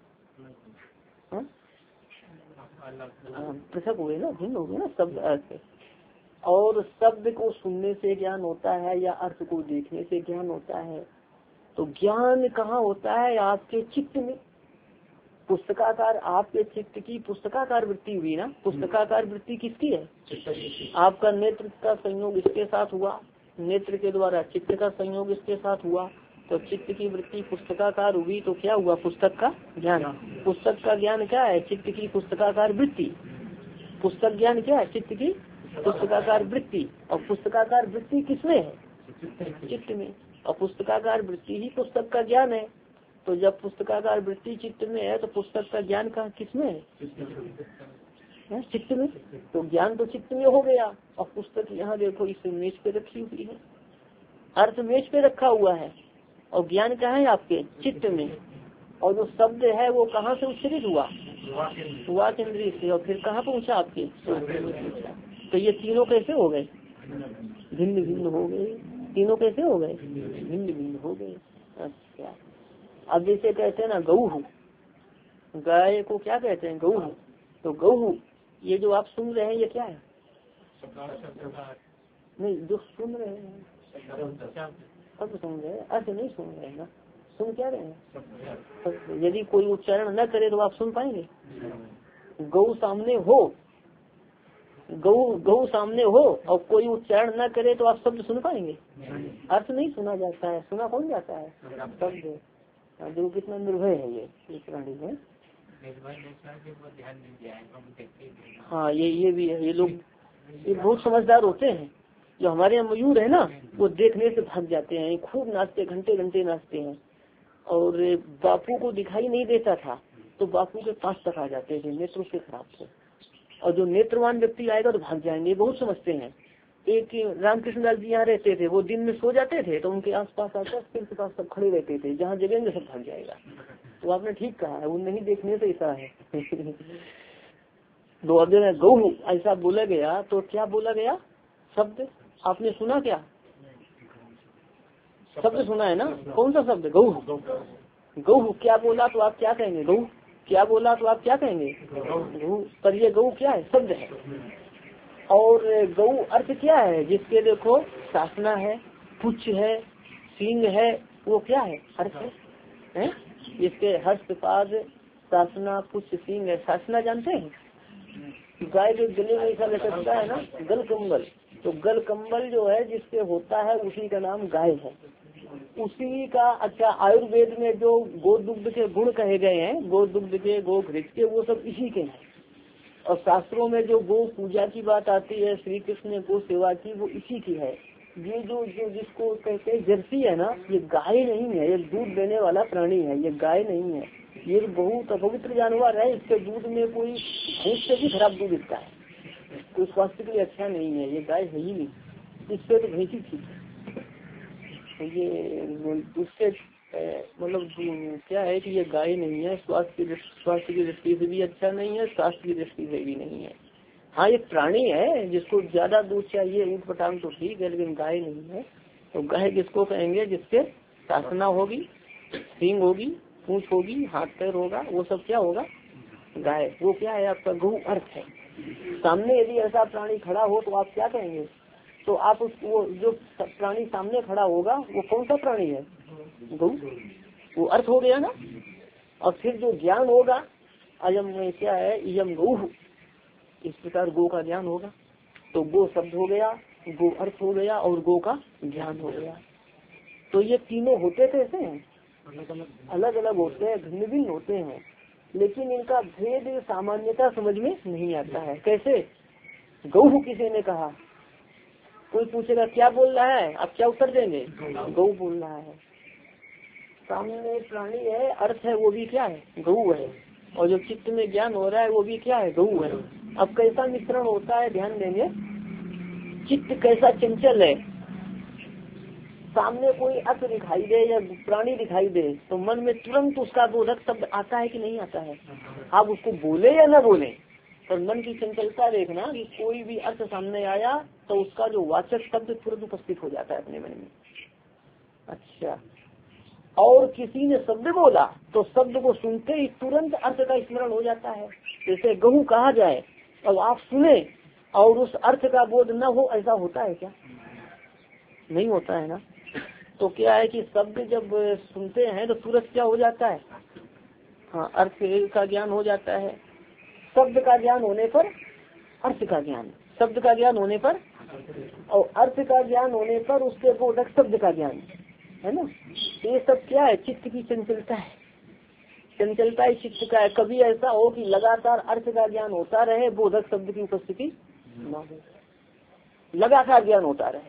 Speaker 1: पृथक हुए ना, भिन्न हो गए ना शब्द अर्थ। और शब्द को सुनने से ज्ञान होता है या अर्थ को देखने से ज्ञान होता है। तो ज्ञान कहाँ होता है? आपके चित्त में। पुस्तकाकार, आपके चित्त की पुस्तकाकार वृत्ति हुई ना। पुस्तकाकार वृत्ति किसकी है? आपका नेत्र का संयोग इसके साथ हुआ, नेत्र के द्वारा चित्त का संयोग इसके साथ हुआ, तो चित्त की वृत्ति पुस्तकाकार हुई। तो क्या हुआ? पुस्तक का ज्ञान। पुस्तक का ज्ञान क्या है? चित्त की पुस्तकाकार वृत्ति। पुस्तक ज्ञान क्या है? चित्त की पुस्तकाकार वृत्ति। और पुस्तकाकार वृत्ति किसमें है? चित्त में। और पुस्तकाकार वृत्ति ही पुस्तक का ज्ञान है। तो जब पुस्तकाकार वृत्ति चित्त में है तो पुस्तक का ज्ञान कहाँ किसमें है? चित्त में। तो ज्ञान तो चित्त में हो गया, और पुस्तक यहाँ देखो इस मेज पे रखी हुई है। अर्थ मेज पे रखा हुआ है और ज्ञान कहाँ है? आपके चित्त में। और जो शब्द है वो कहाँ से उच्चरित हुआ? वाक इंद्रिय से। और फिर कहाँ पहुँचा? आपके। तो ये तीनों कैसे हो गए? भिन्न भिन्न हो गए। तीनों कैसे हो गए? भिन्न भिन्न हो गए। अच्छा, अब जैसे कहते हैं ना गऊ, गाय को क्या कहते हैं? गऊ। तो गऊ ये जो आप सुन रहे हैं ये क्या है? नहीं, जो सुन रहे हैं सब सुन रहे हैं, अर्थ नहीं सुन रहे हैं ना। सुन क्या रहे हैं? यदि कोई उच्चारण न करे तो आप सुन पाएंगे? गऊ सामने हो, गऊ सामने हो और कोई उच्चारण न करे तो आप शब्द सुन पाएंगे? अर्थ नहीं सुना जाता है। सुना कौन जाता है? शब्द। जो कितना निर्भय है ये प्राणी में। हाँ, ये भी है। ये लोग ये बहुत समझदार होते हैं। जो हमारे यहाँ मयूर है ना, वो देखने से भाग जाते हैं, खूब नाचते, घंटे घंटे नाचते हैं। और बापू को दिखाई नहीं देता था तो बापू के पास तक आ जाते थे, नेत्र से खराब थे। और जो नेत्रवान व्यक्ति आएगा तो भाग जाएंगे, बहुत समझते हैं। एक रामकृष्ण दास जी यहाँ रहते थे, वो दिन में सो जाते थे तो उनके आसपास आकर सिर के पास सब खड़े रहते थे, जहाँ जगेंगे सब भाग जाएगा। तो आपने ठीक कहा है, वो नहीं देखने से ऐसा है। दो अगर गऊ ऐसा बोला गया तो क्या बोला गया? शब्द। आपने सुना क्या? शब्द सुना है ना। कौन सा शब्द? गऊ। गऊ क्या बोला तो आप क्या कहेंगे? गऊ क्या बोला तो आप क्या कहेंगे? गऊ। पर ये गऊ क्या है? शब्द है। और गऊ अर्थ क्या है? जिसके देखो शासना है, पुच्छ है, सींग है, वो क्या है? अर्थ है। जिसके हस्तपाद, शासना, पुच्छ, सींग है। शासना जानते हैं? गाय के गले में ऐसा लटकता है ना, गल कम्बल, तो गल कंबल जो है जिससे होता है उसी का नाम गाय है। उसी का अच्छा आयुर्वेद में जो गोदुग्ध के गुण कहे गए हैं, गोदुग्ध के, गो घृत के, वो सब इसी के हैं। और शास्त्रों में जो गो पूजा की बात आती है, श्री कृष्ण ने गो सेवा की, वो इसी की है। ये जो जिसको कहते हैं जर्सी है ना, ये गाय नहीं है, ये दूध देने वाला प्राणी है, ये गाय नहीं है। ये बहुत अपवित्र जानवर है, इसके दूध में कोई भैंस से भी खराब दूध दिखता है, तो स्वास्थ्य के लिए अच्छा नहीं है, ये गाय है ही नहीं, इससे तो भैंस ही ठीक है। तो ये उससे मतलब क्या है कि ये गाय नहीं है, स्वास्थ्य की दृष्टि से भी अच्छा नहीं है, स्वास्थ्य की दृष्टि से भी नहीं है। हाँ एक प्राणी है जिसको ज्यादा दूध चाहिए, ऊँट पटांग तो ठीक है, लेकिन गाय नहीं है। तो गाय किसको कहेंगे? जिसके शासना होगी, सींग होगी, पूंछ होगी, हाथ पैर होगा, वो सब क्या होगा? गाय। वो क्या है? आपका गौ अर्थ है। सामने यदि ऐसा प्राणी खड़ा हो तो आप क्या कहेंगे? तो आप वो जो प्राणी सामने खड़ा होगा वो कौन सा प्राणी है? गौ। वो अर्थ हो गया ना। और फिर जो ज्ञान होगा, अयम में क्या है? इयम गौ, इस प्रकार गो का ज्ञान होगा। तो गो शब्द हो गया, गो अर्थ हो गया, और गो का ज्ञान हो गया। तो ये तीनों होते कैसे हैं? अलग अलग होते हैं, भिन्न भिन्न होते हैं, लेकिन इनका भेद सामान्यता समझ में नहीं आता है। कैसे? गौ किसी ने कहा, कोई पूछेगा क्या बोल रहा है, आप क्या उत्तर देंगे? गौ बोल रहा है। सामने प्राणी है, अर्थ है, वो भी क्या है? गौ है। और जो चित्त में ज्ञान हो रहा है वो भी क्या है? गौ है। अब कैसा मिश्रण होता है ध्यान देंगे। चित्त कैसा चंचल है, सामने कोई अर्थ दिखाई दे या प्राणी दिखाई दे तो मन में तुरंत उसका बोधक शब्द आता है कि नहीं आता है? आप उसको बोले या न बोले, पर मन की चंचलता देखना कि कोई भी अर्थ सामने आया तो उसका जो वाचक शब्द तुरंत उपस्थित हो जाता है अपने मन में। अच्छा, और किसी ने शब्द बोला तो शब्द को सुनते ही तुरंत अर्थ का स्मरण हो जाता है। जैसे गहू कहा जाए और आप सुने और उस अर्थ का बोध न हो, ऐसा होता है क्या? नहीं होता है ना। तो क्या है कि शब्द जब सुनते हैं तो तुरंत क्या हो जाता है? हाँ, अर्थ का ज्ञान हो जाता है। शब्द का ज्ञान होने पर अर्थ का ज्ञान, शब्द का ज्ञान होने पर, और अर्थ का ज्ञान होने पर उसके बोधक शब्द का ज्ञान, है ना। ये सब क्या है? चित्त की चंचलता है। चंचलता ही चित्त का है। कभी ऐसा हो कि लगातार अर्थ का ज्ञान होता रहे, बोधक शब्द की उपस्थिति न हो, लगातार ज्ञान होता रहे,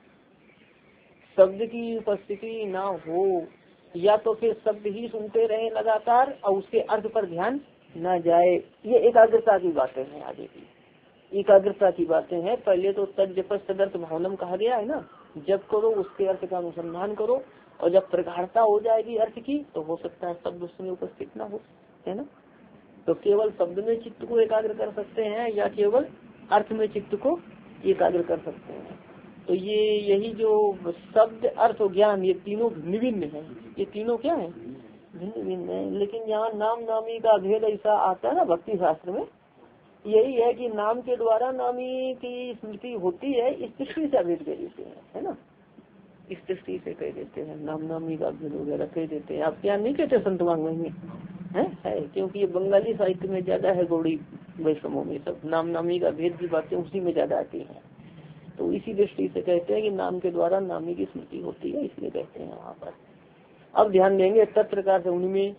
Speaker 1: शब्द की उपस्थिति ना हो, या तो फिर शब्द ही सुनते रहे लगातार और उसके अर्थ पर ध्यान न जाए। ये एकाग्रता की बातें हैं, आगे की एकाग्रता की बातें हैं। पहले तो तद्जपस तदर्थ भावनम कहा गया है ना, जब करो उसके अर्थ का अनुसंधान करो, और जब प्रगाढ़ता हो जाएगी अर्थ की तो हो सकता है शब्द उसमें उपस्थित ना हो, है ना। तो केवल शब्द में चित्त को एकाग्र कर सकते हैं या केवल अर्थ में चित्त को एकाग्र कर सकते हैं। तो ये यही जो शब्द अर्थ और ज्ञान, ये तीनों भिन्न भिन्न है। ये तीनों क्या है? भिन्न भिन्न है। लेकिन यहाँ नाम नामी का भेद ऐसा आता है ना भक्ति शास्त्र में, यही है कि नाम के द्वारा नामी की स्मृति होती है, इस दृष्टि से अभेद कह देते हैं, है ना। इस दृष्टि से कह देते हैं, नाम नामी का भेद वगैरह कह देते हैं। आप क्या नहीं कहते संत वांग्मय में है, क्योंकि ये बंगाली साहित्य में ज्यादा है, गौड़ी वैष्णवों में सब नाम नामी का भेद की बातें उसी में ज्यादा आती हैं। तो इसी दृष्टि से कहते हैं कि नाम के द्वारा नामी की स्मृति होती है, इसलिए कहते हैं वहाँ पर। अब ध्यान देंगे तत्र का उनमें,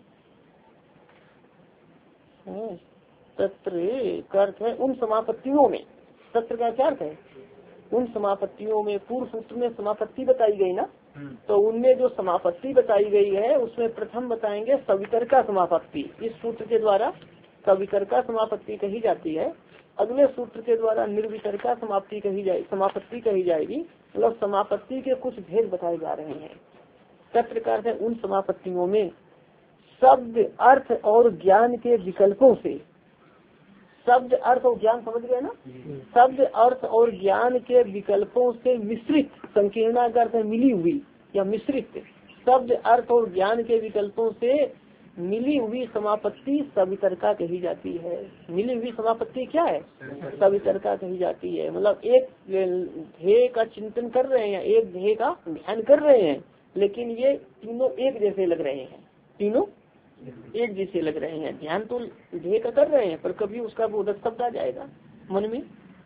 Speaker 1: तत्र का अर्थ है उन समापत्तियों में। तत्र का क्या अर्थ है? उन समापत्तियों में। पूर्व सूत्र में समापत्ति बताई गई ना, तो उनमें जो समापत्ति बताई गई है उसमें प्रथम बताएंगे सवितर्का समापत्ति। इस सूत्र के द्वारा सवितर्का समापत्ति कही जाती है। अगले सूत्र के द्वारा निर्वितर्का समाप्ति कही जाएगी, समापत्ति कही जाएगी। मतलब समापत्ति के कुछ भेद बताए जा रहे हैं। तत्र का अर्थ है उन समापत्तियों में शब्द अर्थ और ज्ञान के विकल्पों से, शब्द अर्थ और ज्ञान समझ गए ना, शब्द अर्थ और ज्ञान के विकल्पों से मिश्रित, संकीर्णा का अर्थ है मिली हुई या मिश्रित, शब्द अर्थ और ज्ञान के विकल्पों से मिली हुई समापत्ति सवितर्का कही जाती है। मिली हुई समापत्ति क्या है? सवितर्का कही जाती है। मतलब एक ध्येय का चिंतन कर रहे हैं, एक ध्येय का ध्यान कर रहे हैं, लेकिन ये तीनों एक जैसे लग रहे हैं, तीनों एक जैसे लग रहे हैं। ध्यान तो ध्येय का कर रहे हैं, पर कभी उसका बोधक शब्द आ जाएगा मन में,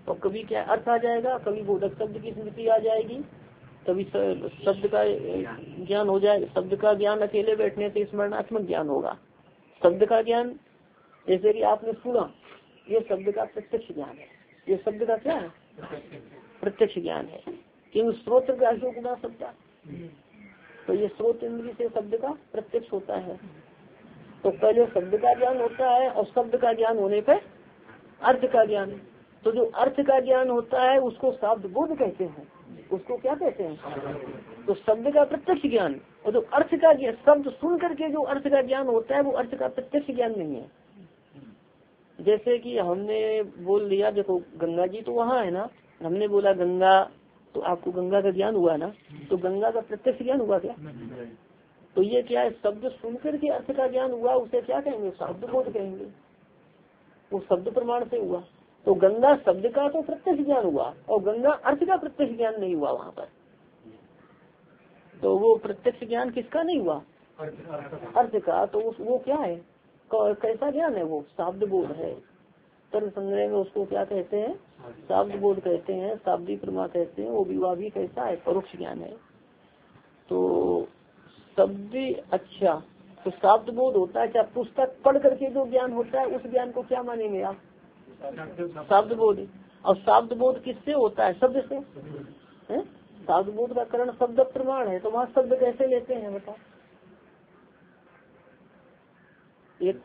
Speaker 1: और कभी क्या अर्थ आ जाएगा, कभी बोधक शब्द की स्मृति आ जाएगी, कभी शब्द का ज्ञान हो जाएगा। शब्द का ज्ञान अकेले बैठने से स्मरणात्मक ज्ञान होगा। शब्द का ज्ञान जैसे कि आपने सुना, ये शब्द का प्रत्यक्ष ज्ञान है। ये शब्द का क्या है? प्रत्यक्ष ज्ञान है। क्योंकि स्रोत ग्राह्यो गुना शब्द, तो ये स्रोत इंद्रिय से शब्द का प्रत्यक्ष होता है। तो पहले शब्द का ज्ञान होता है और शब्द का ज्ञान होने पर अर्थ का ज्ञान। तो जो अर्थ का ज्ञान होता है उसको शब्द बोध कहते हैं। उसको क्या कहते हैं? तो शब्द का प्रत्यक्ष ज्ञान, और जो अर्थ का ज्ञान, शब्द सुन करके जो अर्थ का ज्ञान होता है वो अर्थ का प्रत्यक्ष ज्ञान नहीं है। जैसे कि हमने बोल दिया, देखो गंगा जी तो वहाँ है ना, हमने बोला गंगा, तो आपको गंगा का ज्ञान हुआ ना, तो गंगा का प्रत्यक्ष ज्ञान हुआ क्या? तो ये क्या है? शब्द सुनकर के अर्थ का ज्ञान हुआ, उसे क्या कहेंगे? शब्द बोध कहेंगे। वो शब्द प्रमाण से हुआ। तो गंगा शब्द का तो प्रत्यक्ष ज्ञान हुआ और गंगा अर्थ का प्रत्यक्ष ज्ञान नहीं हुआ वहाँ पर। तो वो प्रत्यक्ष ज्ञान किसका नहीं हुआ? अर्थ का। तो वो क्या है? कैसा ज्ञान है? वो शब्द बोध है। तर्क संग्रह में उसको क्या कहते हैं? शब्द बोध कहते हैं, शाब्दिक प्रमा कहते हैं। वो विवाह भी कैसा है? परोक्ष ज्ञान है। तो शब्द, अच्छा, तो शब्द बोध होता है क्या? पुस्तक पढ़ करके जो ज्ञान होता है उस ज्ञान को क्या मानेंगे आप? शब्द बोध। और शब्द बोध किससे होता है? शब्द से। शब्द बोध का कारण शब्द प्रमाण है। तो वहाँ शब्द कैसे लेते हैं बता? एक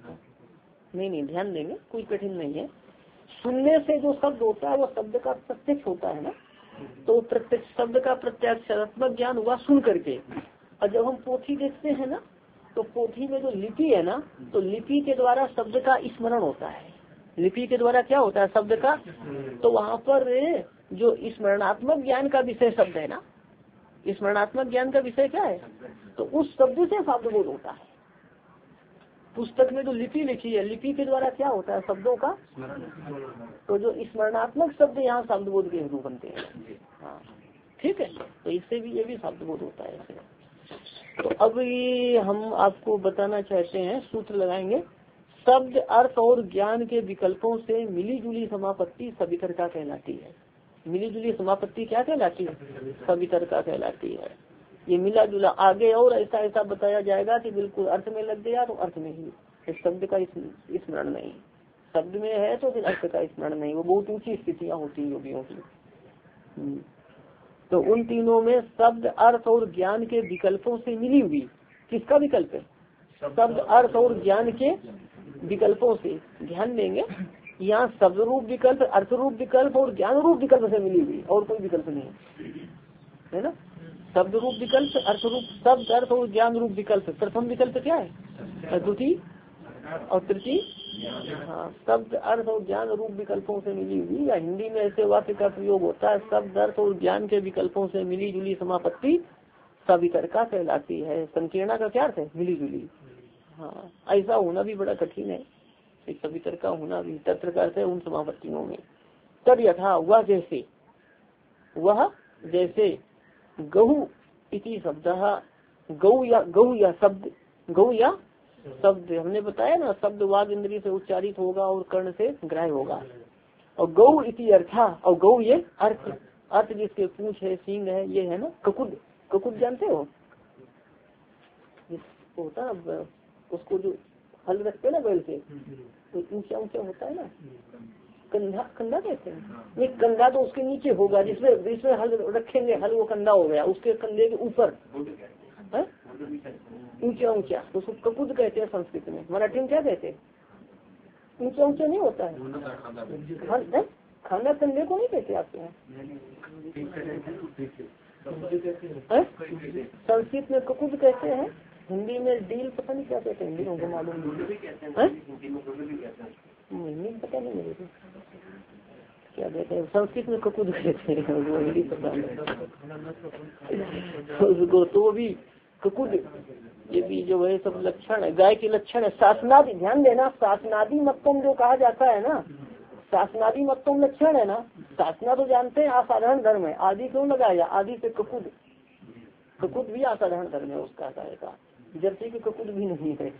Speaker 1: नहीं, ध्यान देंगे, कोई कठिन नहीं है। सुनने से जो शब्द होता है वो शब्द का प्रत्यक्ष होता है ना। तो प्रत्यक्ष शब्द का प्रत्यक्षात्मक ज्ञान हुआ सुन करके। और जब हम पोथी देखते हैं ना, तो पोथी में जो लिपि है ना, तो लिपि के द्वारा शब्द का स्मरण होता है। लिपि के द्वारा क्या होता है? शब्द का। तो वहाँ पर जो स्मरणात्मक ज्ञान का विषय शब्द है ना, स्मरणात्मक ज्ञान का विषय क्या है? तो उस शब्द से शब्द बोध होता है। पुस्तक में जो लिपि लिखी है, लिपि के द्वारा क्या होता है? शब्दों का। तो जो स्मरणात्मक शब्द यहाँ शब्द बोध के हेतु बनते हैं। हाँ, ठीक है। तो इससे भी ये भी शब्द बोध होता है ऐसे। तो अब ये हम आपको बताना चाहते हैं, सूत्र लगाएंगे। शब्द, अर्थ और ज्ञान के विकल्पों से मिली जुली समापत्ति सवितर्का कहलाती है। मिली जुली समापत्ति क्या कहलाती है? सवितर्का कहलाती है। ये मिला जुला आगे और ऐसा ऐसा बताया जाएगा कि बिल्कुल अर्थ में लग गया तो अर्थ में ही, शब्द का स्मरण नहीं। शब्द में है तो फिर अर्थ का स्मरण नहीं। वो बहुत ऊंची स्थितियाँ होती है योगियों की। तो उन तीनों में शब्द, अर्थ और ज्ञान के विकल्पों से मिली हुई, किसका विकल्प है? शब्द, अर्थ और ज्ञान के विकल्पों से। ध्यान देंगे, यहाँ शब्द रूप विकल्प, अर्थ रूप विकल्प और ज्ञान रूप विकल्प से मिली हुई, और कोई विकल्प नहीं है ना। शब्द रूप विकल्प, अर्थ रूप, शब्द, अर्थ और ज्ञान रूप विकल्प। प्रथम विकल्प क्या है? द्वितीय और तृतीय। हाँ, शब्द, अर्थ और ज्ञान रूप विकल्पों से मिली हुई, या हिंदी में ऐसे वाक्य का प्रयोग होता है, शब्द, अर्थ और ज्ञान के विकल्पों से मिली जुली समापत्ति सवितर्का कहलाती है। संकीर्णा का क्या अर्थ है? मिली जुली। हाँ, ऐसा होना भी बड़ा कठिन है, सवितर्का होना भी। तत्र का अर्थ है उन समापत्तियों में। तद यथा, वह जैसे, वह जैसे गहु इति शब्द, गौ या शब्द, गौ या शब्द हमने बताया ना, शब्द वाग इंद्रिय से उच्चारित होगा और कर्ण से ग्राह्य होगा। और गौ इति अर्था, और गौ ये अर्थ, अर्थ जिसके पूंछ है, सींग है, ये है ना ककुद। ककुद जानते हो? होता है उसको जो हल रखते ना बैल से, तो ऊंचा ऊंचा होता है ना, कंधा, कंधा कहते हैं। ये कंधा तो उसके नीचे होगा, जिसमें हल रखेंगे, हल वो कंधा हो गया, उसके कंधे के ऊपर ऊंचा ऊंचा, तो उसको ककुद कहते हैं संस्कृत में। मराठी में क्या कहते हैं? ऊंचा ऊंचा नहीं होता है। खाना कंधे को नहीं कहते आपके यहाँ? संस्कृत में ककुद कहते हैं, हिंदी में डील पता नहीं क्या कहते हैं, हिंदी को मालूम नहीं, पता नहीं मेरे को क्या कहते हैं। संस्कृत में ककुद कहते हैं, वो हिंदी पता नहीं। तो वो भी ककुद, ये भी जो है सब लक्षण है, गाय के लक्षण है। शासनादि, ध्यान देना, शासनादि मतम जो कहा जाता है ना, शासनादि मतम लक्षण है ना। शासना तो जानते हैं असाधारण धर्म है, आदि क्यों लगाया? आदि से ककुद, ककुद भी असाधारण धर्म है उसका का, जबकि कि ककुद भी नहीं है,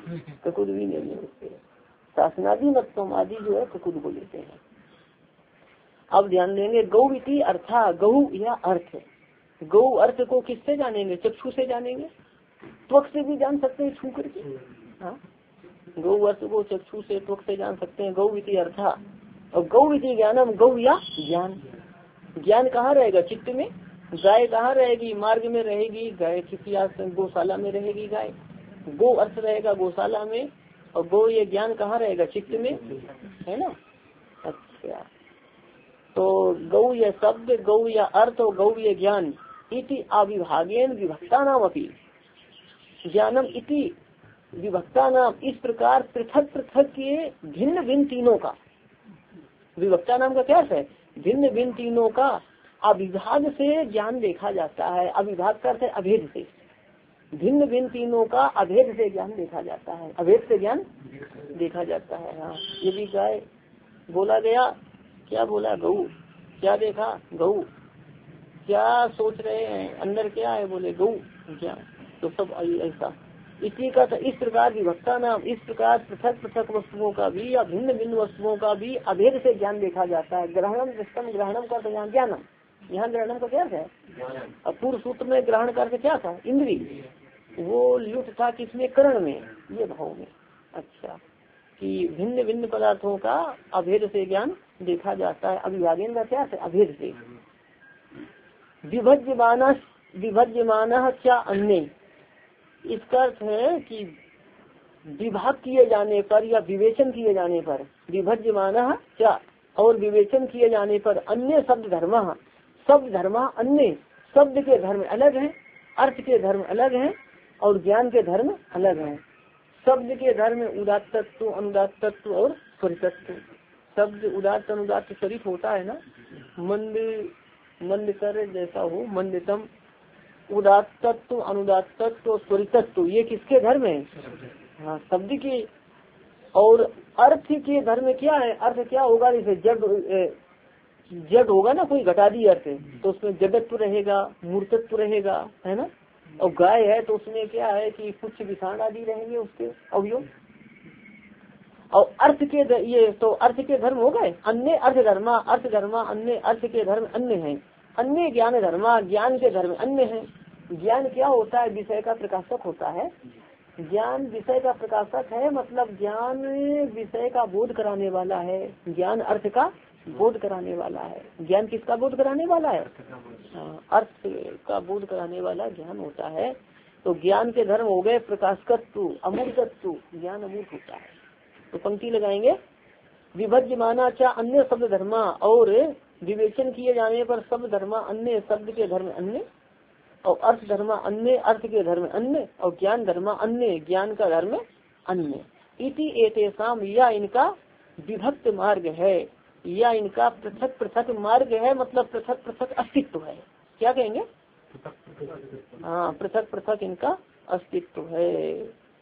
Speaker 1: ककुद भी नहीं है उसके। शासनादि मतम आदि जो है ककुद को लेते हैं। अब ध्यान देंगे गौ इति अर्था, गौ या अर्थ। गौ अर्थ को किससे जानेंगे? चक्षु से जानेंगे। त्वक से भी जान सकते हैं, छू करके। हाँ, गौ अर्थ को चक्षु से, त्वक से जान सकते हैं। गौ इति अर्था। और गौ इति ज्ञानम, गौ या ज्ञान। ज्ञान कहाँ रहेगा? चित्त में। गाय कहाँ रहेगी? मार्ग में रहेगी। गाय किसी गौशाला में रहेगी गाय। गौ अर्थ रहेगा गौशाला में, और गौ ये ज्ञान कहाँ रहेगा? चित्त में, है ना। अच्छा, तो गौ ये शब्द, गौ या अर्थ और गौ ये ज्ञान इति अविभागेन विभक्ता नाम अपनी। ज्ञानम इति विभक्ता नाम, इस प्रकार पृथक पृथक के भिन्न भिन्न तीनों का। विभक्ता नाम का क्या है? भिन्न भिन्न तीनों का अविभाग से ज्ञान देखा जाता है। अविभाग का अर्थ है अभेद से। भिन्न भिन्न तीनों का अभेद से ज्ञान देखा जाता है। अभेद से ज्ञान देखा जाता है। हाँ, ये भी गाय बोला गया। क्या बोला? गौ। क्या देखा? गौ। क्या सोच रहे हैं अंदर क्या है? बोले गौ। क्या? तो सब ऐसा इसी का। तो इस प्रकार विभक्ता नाम, इस प्रकार पृथक पृथक वस्तुओं का भी या भिन्न भिन्न वस्तुओं का भी अभेद से ज्ञान देखा जाता है। ग्रहणम दृष्टम, ग्रहणम का तो ज्ञानम। यहाँ ग्रहणम का क्या है? अब पूर्व सूत्र में ग्रहण करके क्या था? इंद्री। वो लुट था किसमें? करण में, ये भाव में। अच्छा, कि भिन्न भिन्न पदार्थों का अभेद से ज्ञान देखा जाता है। अविभागेन का क्या है? अभेद से। विभज्यमाना क्या अन्य, इसका अर्थ है कि विभाग किए जाने पर या विवेचन किए जाने पर। विभज्यमाना क्या, और विवेचन किए जाने पर अन्य शब्द धर्म, शब्द धर्म अन्य, शब्द के धर्म अलग हैं, अर्थ के धर्म अलग हैं, और ज्ञान के धर्म अलग हैं। शब्द के धर्म उदात्त तत्व, अनुदात्त तत्व और स्वरितत्व। शब्द उदात्त अनुदात्त स्वरित होता है ना। मंद मंद कर जैसा हो, मंदतम। उदात्त तत्व, अनुदात्त तत्व, स्वरितत्व, ये किसके धर्म है? हाँ, शब्द के। और अर्थ के धर्म क्या है? अर्थ क्या होगा? जैसे जड़ होगा ना, कोई घटादी अर्थ, तो उसमें जगत्व रहेगा, मूर्तत्व रहेगा, है ना। और गाय है तो उसमें क्या है कि कुछ विषाण आदि रहेंगे उसके अवयव। और अर्थ के ये तो अर्थ के धर्म हो गए। अन्य अर्थ धर्मा, अर्थ धर्मा अन्य, अर्थ के धर्म अन्य हैं। अन्य ज्ञान धर्मा, ज्ञान के धर्म अन्य हैं। ज्ञान क्या होता है? विषय का प्रकाशक होता है। ज्ञान विषय का प्रकाशक है, मतलब ज्ञान विषय का बोध कराने वाला है। ज्ञान अर्थ का बोध कराने वाला है। ज्ञान किसका बोध कराने वाला है? अर्थ का बोध कराने वाला ज्ञान होता है। तो ज्ञान के धर्म हो गए प्रकाशकत्व, अमूर्तत्व। ज्ञान अमूर्त होता है। तो पंक्ति लगाएंगे, विभज्यमाना चा अन्य शब्द धर्मा, और विवेचन किए जाने पर शब्द धर्मा अन्य, शब्द के धर्म अन्य, और अर्थ धर्मा अन्य, अर्थ के धर्म अन्य, और ज्ञान धर्मा अन्य, ज्ञान का धर्म अन्य। इति एतेषाम, या इनका विभक्त मार्ग है, या इनका पृथक पृथक मार्ग है, मतलब पृथक पृथक अस्तित्व है। क्या कहेंगे? हाँ, पृथक पृथक इनका अस्तित्व है।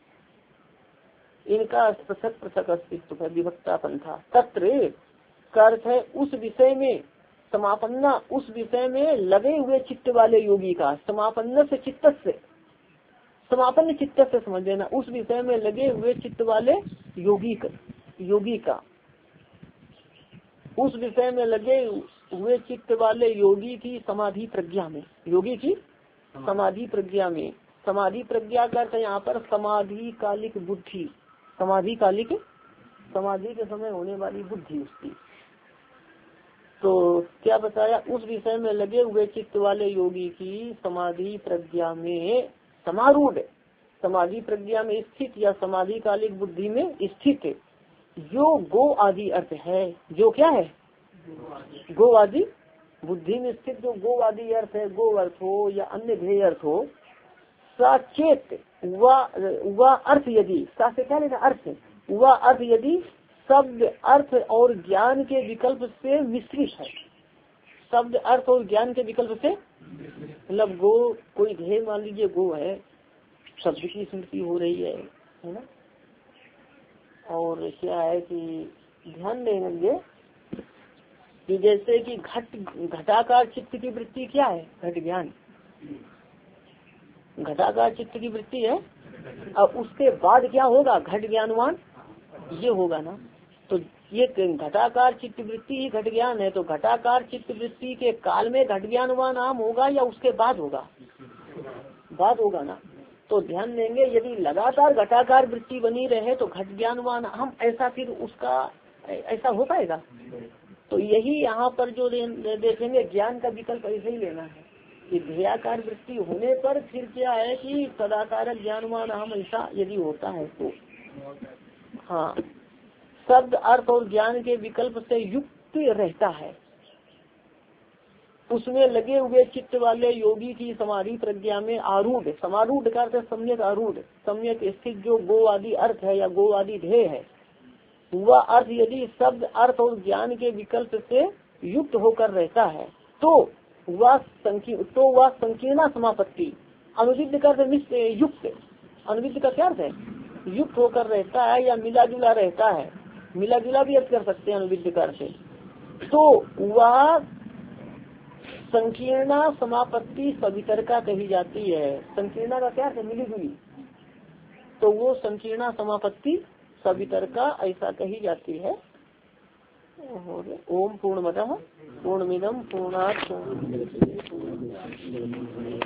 Speaker 1: इनका पृथक पृथक अस्तित्व है, विभक्ता पंथा। तत्र का अर्थ है उस विषय में, समापन्ना, उस विषय में लगे हुए चित्त वाले योगी का। समापन्न से चित्त से, समापन्न चित्त से समझ लेना, उस विषय में लगे हुए चित्त वाले योगी का, उस विषय में लगे हुए चित्त वाले योगी की समाधि प्रज्ञा में, योगी की समाधि प्रज्ञा में। समाधि प्रज्ञा का अर्थ यहाँ पर समाधि कालिक बुद्धि, समाधि कालिक, समाधि के समय होने वाली बुद्धि उसकी। तो क्या बताया? उस विषय में लगे हुए चित्त वाले योगी की समाधि प्रज्ञा में समारूढ़, समाधि प्रज्ञा में स्थित या समाधि कालिक बुद्धि में स्थित जो गो आदि अर्थ है। जो क्या है? गो आदि बुद्धि में स्थित जो गो आदि अर्थ है, गो अर्थ हो या अन्य ध्येय अर्थ हो, साचेत वह अर्थ यदि, सा से क्या लेना? अर्थ, वह अर्थ यदि शब्द अर्थ और ज्ञान के विकल्प से मिश्रित है। शब्द अर्थ और ज्ञान के विकल्प से, मतलब गो कोई ध्येय मान लीजिए गो है, शब्द की स्मृति हो रही है ना। और क्या है कि ध्यान देंगे कि जैसे कि घटाकार चित्त की वृत्ति क्या है? घट ज्ञान, घटाकार चित्त की वृत्ति है। अब उसके बाद क्या होगा? घट ज्ञानवान ये होगा ना। तो ये घटाकार चित्त वृत्ति ही घट ज्ञान है, तो घटाकार चित्त वृत्ति के काल में घट ज्ञान हुआ नाम होगा या उसके बाद होगा? बाद होगा ना। तो ध्यान देंगे, यदि लगातार घटाकार वृत्ति बनी रहे तो घट ज्ञानवान हम ऐसा फिर उसका ऐसा हो पाएगा? तो यही यहाँ पर जो देखेंगे ज्ञान का विकल्प ऐसे ही लेना है कि ध्येयाकार वृत्ति होने पर फिर क्या है कि सदाकार ज्ञानवान हम ऐसा यदि होता है तो हाँ शब्द अर्थ और ज्ञान के विकल्प से युक्त रहता है। उसमें लगे हुए चित्त वाले योगी की समाधि प्रज्ञा में आरूढ़, समारूढ़ का अर्थ सम्यक आरूढ़, सम्यक स्थित जो गो आदि अर्थ है या गो आदि ध्येय है, वह अर्थ यदि शब्द अर्थ और ज्ञान के विकल्प से युक्त होकर रहता है तो वह संकीर्णा समापत्ति, अनुविध का युक्त, अनुविध का क्या अर्थ है? युक्त होकर रहता है या मिला जुला रहता है, मिला जुला भी अर्थ कर सकते हैं अनुविध का अर्थ, तो वह संकीर्णा समापत्ति सवितरका कही जाती है। संकीर्णा का क्या है? मिली जुली, तो वो संकीर्णा समापत्ति सवितरका ऐसा कही जाती है। ओम पूर्णमतः पूर्णमिदं पूर्णात्